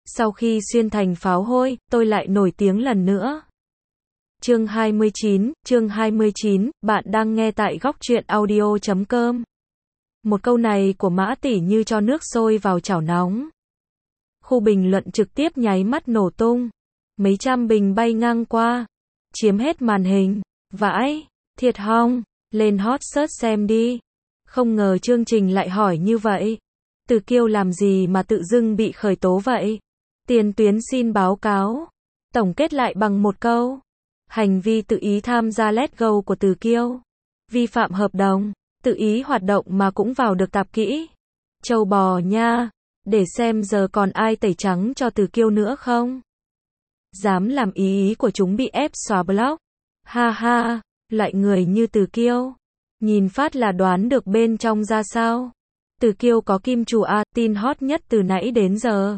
Sau khi xuyên thành pháo hôi, tôi lại nổi tiếng lần nữa. Chương 29, bạn đang nghe tại góc truyện audio.com. Một câu này của Mã Tỷ như cho nước sôi vào chảo nóng. Khu bình luận trực tiếp nháy mắt nổ tung. Mấy trăm bình bay ngang qua, chiếm hết màn hình. Vãi, thiệt hong, lên hot search xem đi. Không ngờ chương trình lại hỏi như vậy. Từ Kiêu làm gì mà tự dưng bị khởi tố vậy? Tiền tuyến xin báo cáo. Tổng kết lại bằng một câu. Hành vi tự ý tham gia Let's Go của Từ Kiêu. Vi phạm hợp đồng, tự ý hoạt động mà cũng vào được tạp kỹ. Châu bò nha. Để xem giờ còn ai tẩy trắng cho Từ Kiêu nữa không? Dám làm ý của chúng bị ép xóa blog. Ha ha, loại người như Từ Kiêu. Nhìn phát là đoán được bên trong ra sao. Từ Kiêu có kim chủ A, tin hot nhất từ nãy đến giờ.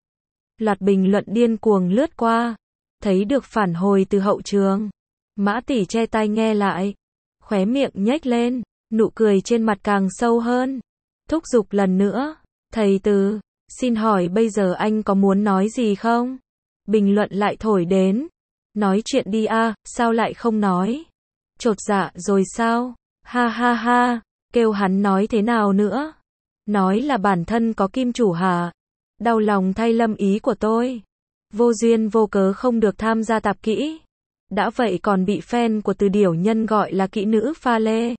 Loạt bình luận điên cuồng lướt qua. Thấy được phản hồi từ hậu trường. Mã Tỷ che tai nghe lại. Khóe miệng nhếch lên, nụ cười trên mặt càng sâu hơn. Thúc giục lần nữa. Thầy Từ, xin hỏi bây giờ anh có muốn nói gì không? Bình luận lại thổi đến. Nói chuyện đi a, sao lại không nói? Chột dạ rồi sao? Ha ha ha, kêu hắn nói thế nào nữa? Nói là bản thân có kim chủ hả? Đau lòng thay Lâm ý của tôi. Vô duyên vô cớ không được tham gia tạp kỹ. Đã vậy còn bị fan của Từ Điểu Nhân gọi là kỹ nữ pha lê.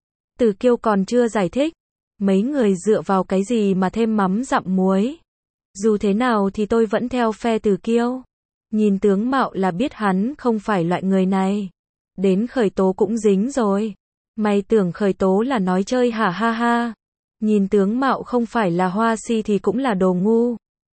Từ Kiêu còn chưa giải thích. Mấy người dựa vào cái gì mà thêm mắm dặm muối? Dù thế nào thì tôi vẫn theo phe Từ Kiêu. Nhìn tướng mạo là biết hắn không phải loại người này. Đến khởi tố cũng dính rồi. Mày tưởng khởi tố là nói chơi hả ha ha. Nhìn tướng mạo không phải là hoa si thì cũng là đồ ngu.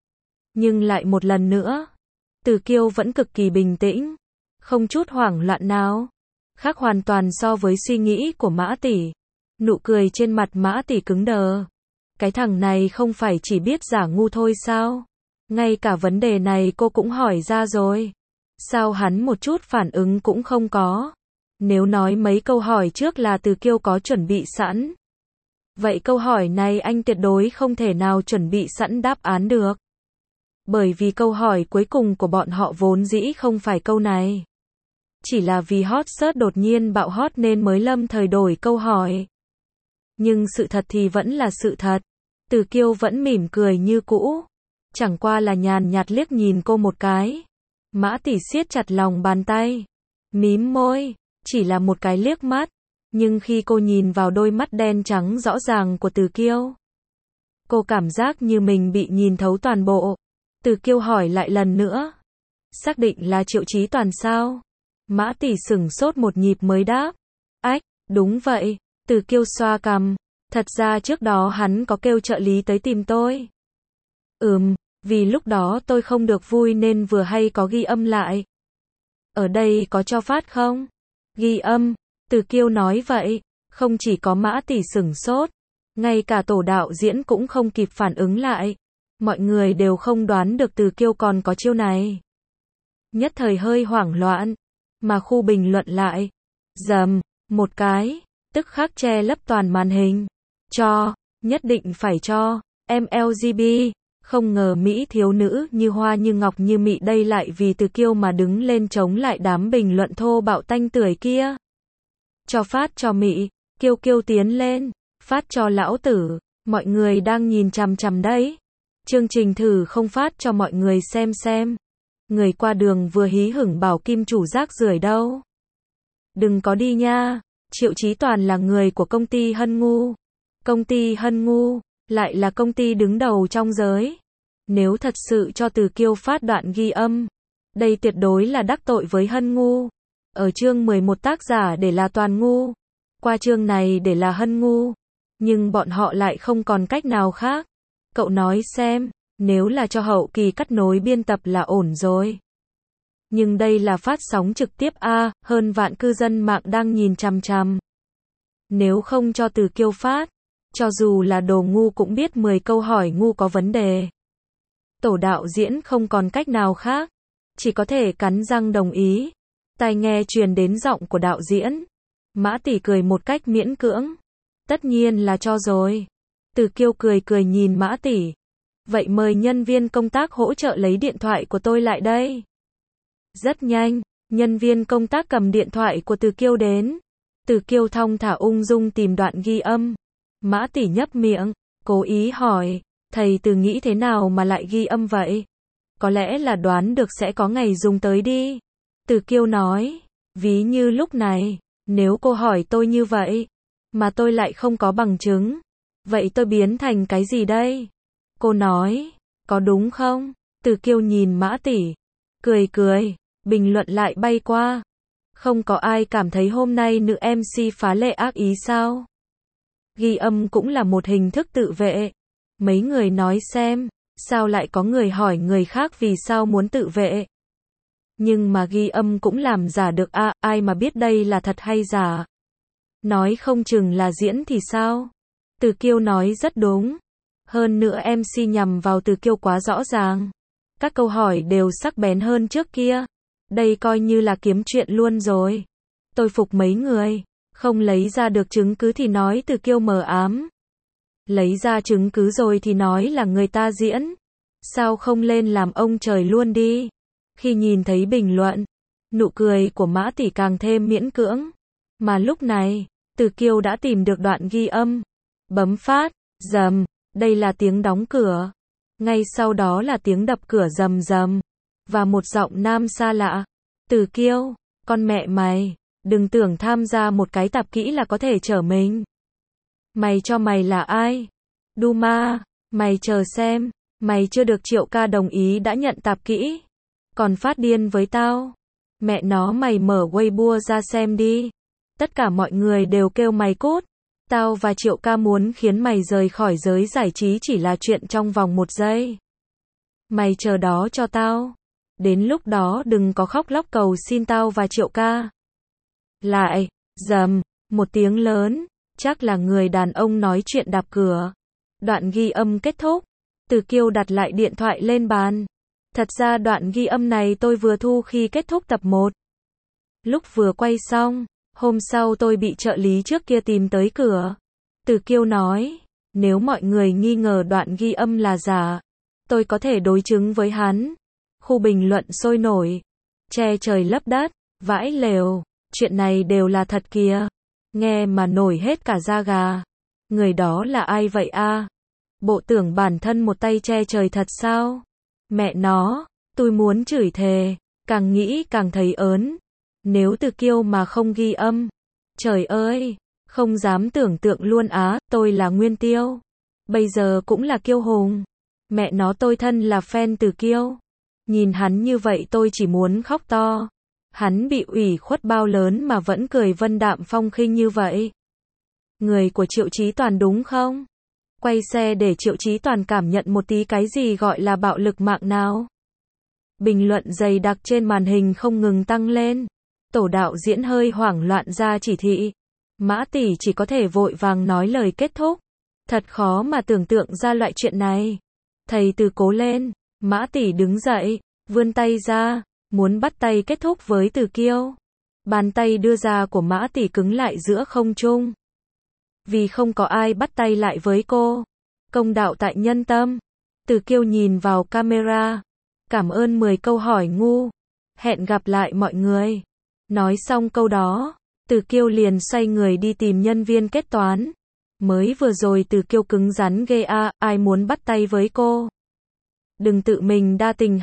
Nhưng lại một lần nữa, Từ Kiêu vẫn cực kỳ bình tĩnh. Không chút hoảng loạn nào. Khác hoàn toàn so với suy nghĩ của Mã Tỷ. Nụ cười trên mặt Mã Tỷ cứng đờ. Cái thằng này không phải chỉ biết giả ngu thôi sao? Ngay cả vấn đề này cô cũng hỏi ra rồi. Sao hắn một chút phản ứng cũng không có? Nếu nói mấy câu hỏi trước là Từ Kiêu có chuẩn bị sẵn. Vậy câu hỏi này anh tuyệt đối không thể nào chuẩn bị sẵn đáp án được. Bởi vì câu hỏi cuối cùng của bọn họ vốn dĩ không phải câu này. Chỉ là vì hot search đột nhiên bạo hot nên mới lâm thời đổi câu hỏi. Nhưng sự thật thì vẫn là sự thật. Từ Kiêu vẫn mỉm cười như cũ. Chẳng qua là nhàn nhạt liếc nhìn cô một cái. Mã Tỷ siết chặt lòng bàn tay. Mím môi. Chỉ là một cái liếc mắt. Nhưng khi cô nhìn vào đôi mắt đen trắng rõ ràng của Từ Kiêu, cô cảm giác như mình bị nhìn thấu toàn bộ. Từ Kiêu hỏi lại lần nữa. Xác định là Triệu Chí Toàn sao? Mã Tỷ sửng sốt một nhịp mới đáp. Ách, đúng vậy. Từ Kiêu xoa cằm. Thật ra trước đó hắn có kêu trợ lý tới tìm tôi. Vì lúc đó tôi không được vui nên vừa hay có ghi âm lại. Ở đây có cho phát không? Ghi âm. Từ Kiêu nói vậy. Không chỉ có Mã Tỷ sửng sốt. Ngay cả tổ đạo diễn cũng không kịp phản ứng lại. Mọi người đều không đoán được Từ Kiêu còn có chiêu này. Nhất thời hơi hoảng loạn. Mà khu bình luận lại. Dầm. Một cái. Tức khắc che lấp toàn màn hình. Cho. Nhất định phải cho. Em LGB. Không ngờ Mỹ thiếu nữ như hoa như ngọc như mị đây lại vì Từ Kiêu mà đứng lên chống lại đám bình luận thô bạo tanh tưởi kia. Cho phát cho Mị. Kiêu Kiêu tiến lên. Phát cho lão tử. Mọi người đang nhìn chằm chằm đấy. Chương trình thử không phát cho mọi người xem. Người qua đường vừa hí hửng bảo kim chủ rác rưởi đâu. Đừng có đi nha. Triệu Chí Toàn là người của công ty Hân Ngu. Công ty Hân Ngu lại là công ty đứng đầu trong giới. Nếu thật sự cho Từ Kiêu phát đoạn ghi âm, đây tuyệt đối là đắc tội với Hân Ngu. Ở chương 11 tác giả để là Toàn Ngu, qua chương này để là Hân Ngu. Nhưng bọn họ lại không còn cách nào khác. Cậu nói xem, nếu là cho hậu kỳ cắt nối biên tập là ổn rồi. Nhưng đây là phát sóng trực tiếp a, hơn vạn cư dân mạng đang nhìn chằm chằm. Nếu không cho Từ Kiêu phát, cho dù là đồ ngu cũng biết 10 câu hỏi ngu có vấn đề. Tổ đạo diễn không còn cách nào khác, chỉ có thể cắn răng đồng ý. Tai nghe truyền đến giọng của đạo diễn. Mã Tỷ cười một cách miễn cưỡng. Tất nhiên là cho rồi. Từ Kiêu cười nhìn Mã Tỷ. Vậy mời nhân viên công tác hỗ trợ lấy điện thoại của tôi lại đây. Rất nhanh, nhân viên công tác cầm điện thoại của Từ Kiêu đến. Từ Kiêu thong thả ung dung tìm đoạn ghi âm. Mã Tỷ nhấp miệng, cố ý hỏi, thầy Từ nghĩ thế nào mà lại ghi âm vậy? Có lẽ là đoán được sẽ có ngày dùng tới đi. Từ Kiêu nói, ví như lúc này, nếu cô hỏi tôi như vậy, mà tôi lại không có bằng chứng, vậy tôi biến thành cái gì đây? Cô nói, có đúng không? Từ Kiêu nhìn Mã Tỷ, cười cười, bình luận lại bay qua. Không có ai cảm thấy hôm nay nữ MC phá lệ ác ý sao? Ghi âm cũng là một hình thức tự vệ. Mấy người nói xem, sao lại có người hỏi người khác vì sao muốn tự vệ? Nhưng mà ghi âm cũng làm giả được à, ai mà biết đây là thật hay giả? Nói không chừng là diễn thì sao? Từ Kiêu nói rất đúng. Hơn nữa MC nhằm vào Từ Kiêu quá rõ ràng. Các câu hỏi đều sắc bén hơn trước kia. Đây coi như là kiếm chuyện luôn rồi. Tôi phục mấy người. Không lấy ra được chứng cứ thì nói Từ Kiêu mờ ám. Lấy ra chứng cứ rồi thì nói là người ta diễn. Sao không lên làm ông trời luôn đi? Khi nhìn thấy bình luận, nụ cười của Mã Tỷ càng thêm miễn cưỡng. Mà lúc này, Từ Kiêu đã tìm được đoạn ghi âm. Bấm phát, rầm, đây là tiếng đóng cửa. Ngay sau đó là tiếng đập cửa rầm rầm. Và một giọng nam xa lạ. Từ Kiêu, con mẹ mày, đừng tưởng tham gia một cái tạp kỹ là có thể chở mình. Mày cho mày là ai? Duma, mày chờ xem, mày chưa được Triệu ca đồng ý đã nhận tạp kỹ. Còn phát điên với tao. Mẹ nó mày mở Weibo ra xem đi. Tất cả mọi người đều kêu mày cút. Tao và Triệu ca muốn khiến mày rời khỏi giới giải trí chỉ là chuyện trong vòng 1 giây. Mày chờ đó cho tao. Đến lúc đó đừng có khóc lóc cầu xin tao và Triệu ca. Lại, rầm, một tiếng lớn, chắc là người đàn ông nói chuyện đạp cửa. Đoạn ghi âm kết thúc. Từ Kiêu đặt lại điện thoại lên bàn. Thật ra đoạn ghi âm này tôi vừa thu khi kết thúc tập 1. Lúc vừa quay xong, hôm sau tôi bị trợ lý trước kia tìm tới cửa. Từ Kiêu nói, nếu mọi người nghi ngờ đoạn ghi âm là giả, tôi có thể đối chứng với hắn. Khu bình luận sôi nổi, che trời lấp đất, vãi lều, chuyện này đều là thật kìa. Nghe mà nổi hết cả da gà. Người đó là ai vậy a? Bộ tưởng bản thân một tay che trời thật sao? Mẹ nó, tôi muốn chửi thề, càng nghĩ càng thấy ớn. Nếu Từ Kiêu mà không ghi âm, trời ơi, không dám tưởng tượng luôn á, tôi là Nguyên Tiêu. Bây giờ cũng là Kiêu Hùng. Mẹ nó tôi thân là fan Từ Kiêu. Nhìn hắn như vậy tôi chỉ muốn khóc to. Hắn bị ủy khuất bao lớn mà vẫn cười vân đạm phong khinh như vậy. Người của Triệu Chí Toàn đúng không? Quay xe để Triệu Chí Toàn cảm nhận một tí cái gì gọi là bạo lực mạng nào. Bình luận dày đặc trên màn hình không ngừng tăng lên. Tổ đạo diễn hơi hoảng loạn ra chỉ thị. Mã Tỷ chỉ có thể vội vàng nói lời kết thúc. Thật khó mà tưởng tượng ra loại chuyện này. Thầy Từ cố lên. Mã Tỷ đứng dậy, vươn tay ra, muốn bắt tay kết thúc với Từ Kiêu. Bàn tay đưa ra của Mã Tỷ cứng lại giữa không trung. Vì không có ai bắt tay lại với cô. Công đạo tại nhân tâm. Từ Kiêu nhìn vào camera. Cảm ơn 10 câu hỏi ngu. Hẹn gặp lại mọi người. Nói xong câu đó, Từ Kiêu liền xoay người đi tìm nhân viên kết toán. Mới vừa rồi Từ Kiêu cứng rắn ghê a, ai muốn bắt tay với cô? Đừng tự mình đa tình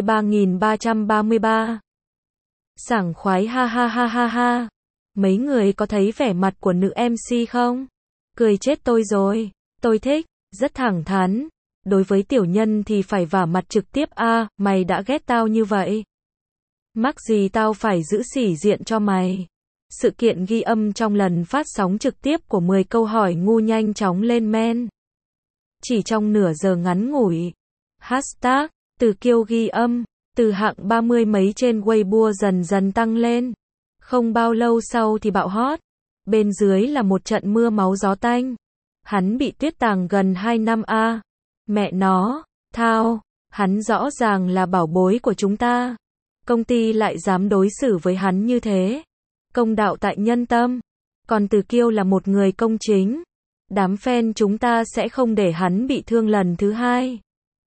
23.333. Sảng khoái ha ha ha ha ha. Mấy người có thấy vẻ mặt của nữ MC không? Cười chết tôi rồi. Tôi thích, rất thẳng thắn. Đối với tiểu nhân thì phải vả mặt trực tiếp a, mày đã ghét tao như vậy. Mắc gì tao phải giữ sĩ diện cho mày. Sự kiện ghi âm trong lần phát sóng trực tiếp của 10 câu hỏi ngu nhanh chóng lên men. Chỉ trong nửa giờ ngắn ngủi. Hashtag, Từ Kiêu ghi âm, từ hạng 30 mấy trên Weibo dần dần tăng lên. Không bao lâu sau thì bạo hot. Bên dưới là một trận mưa máu gió tanh. Hắn bị tuyết tàng gần 2 năm a. Mẹ nó, thao, hắn rõ ràng là bảo bối của chúng ta. Công ty lại dám đối xử với hắn như thế. Công đạo tại nhân tâm. Còn Từ Kiêu là một người công chính. Đám fan chúng ta sẽ không để hắn bị thương lần thứ hai.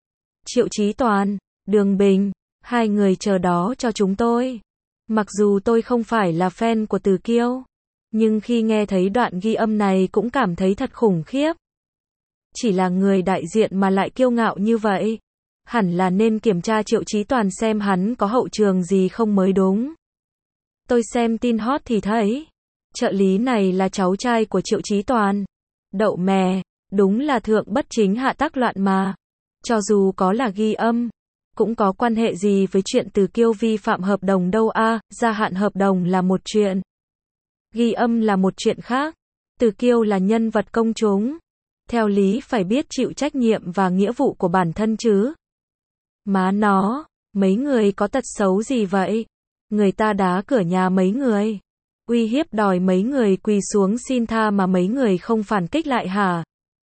Triệu Chí Toàn, Đường Bình, hai người chờ đó cho chúng tôi. Mặc dù tôi không phải là fan của Từ Kiêu, nhưng khi nghe thấy đoạn ghi âm này cũng cảm thấy thật khủng khiếp. Chỉ là người đại diện mà lại kiêu ngạo như vậy. Hẳn là nên kiểm tra Triệu Chí Toàn xem hắn có hậu trường gì không mới đúng. Tôi xem tin hot thì thấy, trợ lý này là cháu trai của Triệu Chí Toàn. Đậu mè, đúng là thượng bất chính hạ tác loạn mà. Cho dù có là ghi âm, cũng có quan hệ gì với chuyện Từ Kiêu vi phạm hợp đồng đâu a, gia hạn hợp đồng là một chuyện. Ghi âm là một chuyện khác. Từ Kiêu là nhân vật công chúng. Theo lý phải biết chịu trách nhiệm và nghĩa vụ của bản thân chứ. Má nó, mấy người có tật xấu gì vậy? Người ta đá cửa nhà mấy người, uy hiếp đòi mấy người quỳ xuống xin tha mà mấy người không phản kích lại hả?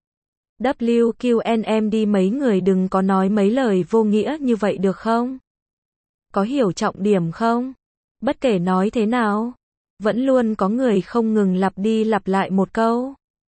WQNMD mấy người đừng có nói mấy lời vô nghĩa như vậy được không? Có hiểu trọng điểm không? Bất kể nói thế nào, vẫn luôn có người không ngừng lặp đi lặp lại một câu.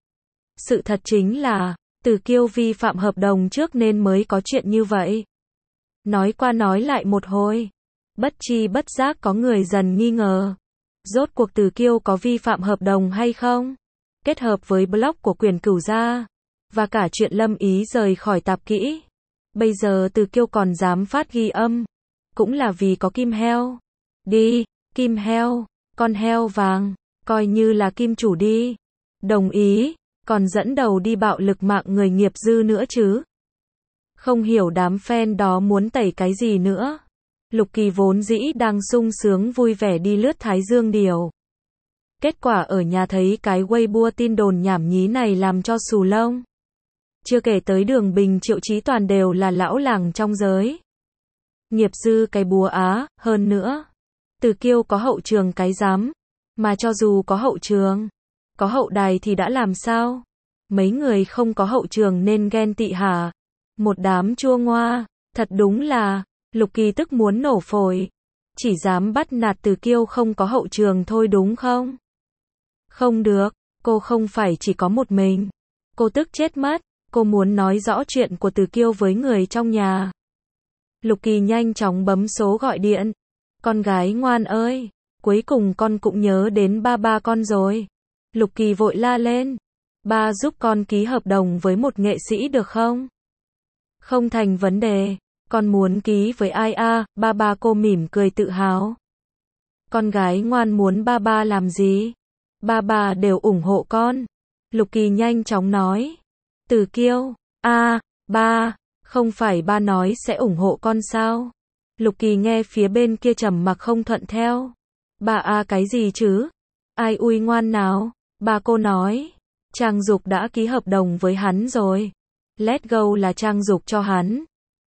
Sự thật chính là, Từ Kiêu vi phạm hợp đồng trước nên mới có chuyện như vậy. Nói qua nói lại một hồi, bất chi bất giác có người dần nghi ngờ. Rốt cuộc Từ Kiêu có vi phạm hợp đồng hay không? Kết hợp với blog của Quyền Cửu Gia, và cả chuyện Lâm Ý rời khỏi tạp kỹ. Bây giờ Từ Kiêu còn dám phát ghi âm. Cũng là vì có kim heo. Đi, kim heo, con heo vàng, coi như là kim chủ đi. Đồng ý, còn dẫn đầu đi bạo lực mạng người nghiệp dư nữa chứ. Không hiểu đám fan đó muốn tẩy cái gì nữa. Lục Kỳ vốn dĩ đang sung sướng vui vẻ đi lướt Thái Dương Điều. Kết quả ở nhà thấy cái Weibo tin đồn nhảm nhí này làm cho xù lông. Chưa kể tới Đường Bình Triệu Chí Toàn đều là lão làng trong giới. Nghiệp dư cái búa á, hơn nữa. Từ Kiêu có hậu trường cái dám. Mà cho dù có hậu trường, có hậu đài thì đã làm sao? Mấy người không có hậu trường nên ghen tị hả? Một đám chua ngoa, thật đúng là, Lục Kỳ tức muốn nổ phổi. Chỉ dám bắt nạt Từ Kiêu không có hậu trường thôi đúng không? Không được, cô không phải chỉ có một mình. Cô tức chết mất, cô muốn nói rõ chuyện của Từ Kiêu với người trong nhà. Lục Kỳ nhanh chóng bấm số gọi điện. Con gái ngoan ơi, cuối cùng con cũng nhớ đến ba con rồi. Lục Kỳ vội la lên. Ba giúp con ký hợp đồng với một nghệ sĩ được không? Không thành vấn đề. Con muốn ký với ai a? Ba cô mỉm cười tự hào. Con gái ngoan muốn ba làm gì? Ba đều ủng hộ con. Lục Kỳ nhanh chóng nói. Từ Kiêu, ba, không phải ba nói sẽ ủng hộ con sao? Lục Kỳ nghe phía bên kia trầm mặc không thuận theo. Ba cái gì chứ? Ai ui ngoan nào? Ba cô nói. Trang Dục đã ký hợp đồng với hắn rồi. Let go là Trang Dục cho hắn.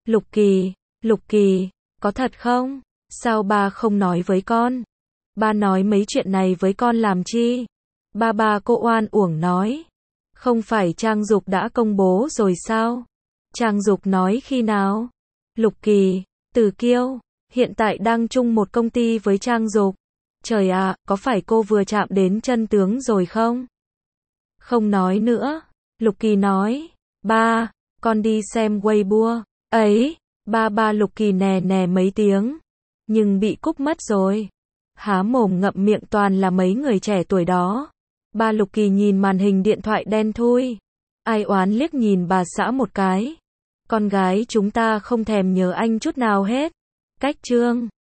Lục Kỳ, có thật không? Sao ba không nói với con? Ba nói mấy chuyện này với con làm chi? Ba cô oan uổng nói. Không phải Trang Dục đã công bố rồi sao? Trang Dục nói khi nào? Lục Kỳ, Từ Kiêu, hiện tại đang chung một công ty với Trang Dục. Trời ạ, có phải cô vừa chạm đến chân tướng rồi không? Không nói nữa. Lục Kỳ nói. Ba, con đi xem Weibo. Ấy, ba Lục Kỳ nè mấy tiếng. Nhưng bị cúp mất rồi. Há mồm ngậm miệng toàn là mấy người trẻ tuổi đó. Ba Lục Kỳ nhìn màn hình điện thoại đen thui. Ai oán liếc nhìn bà xã một cái. Con gái chúng ta không thèm nhớ anh chút nào hết. Cách chương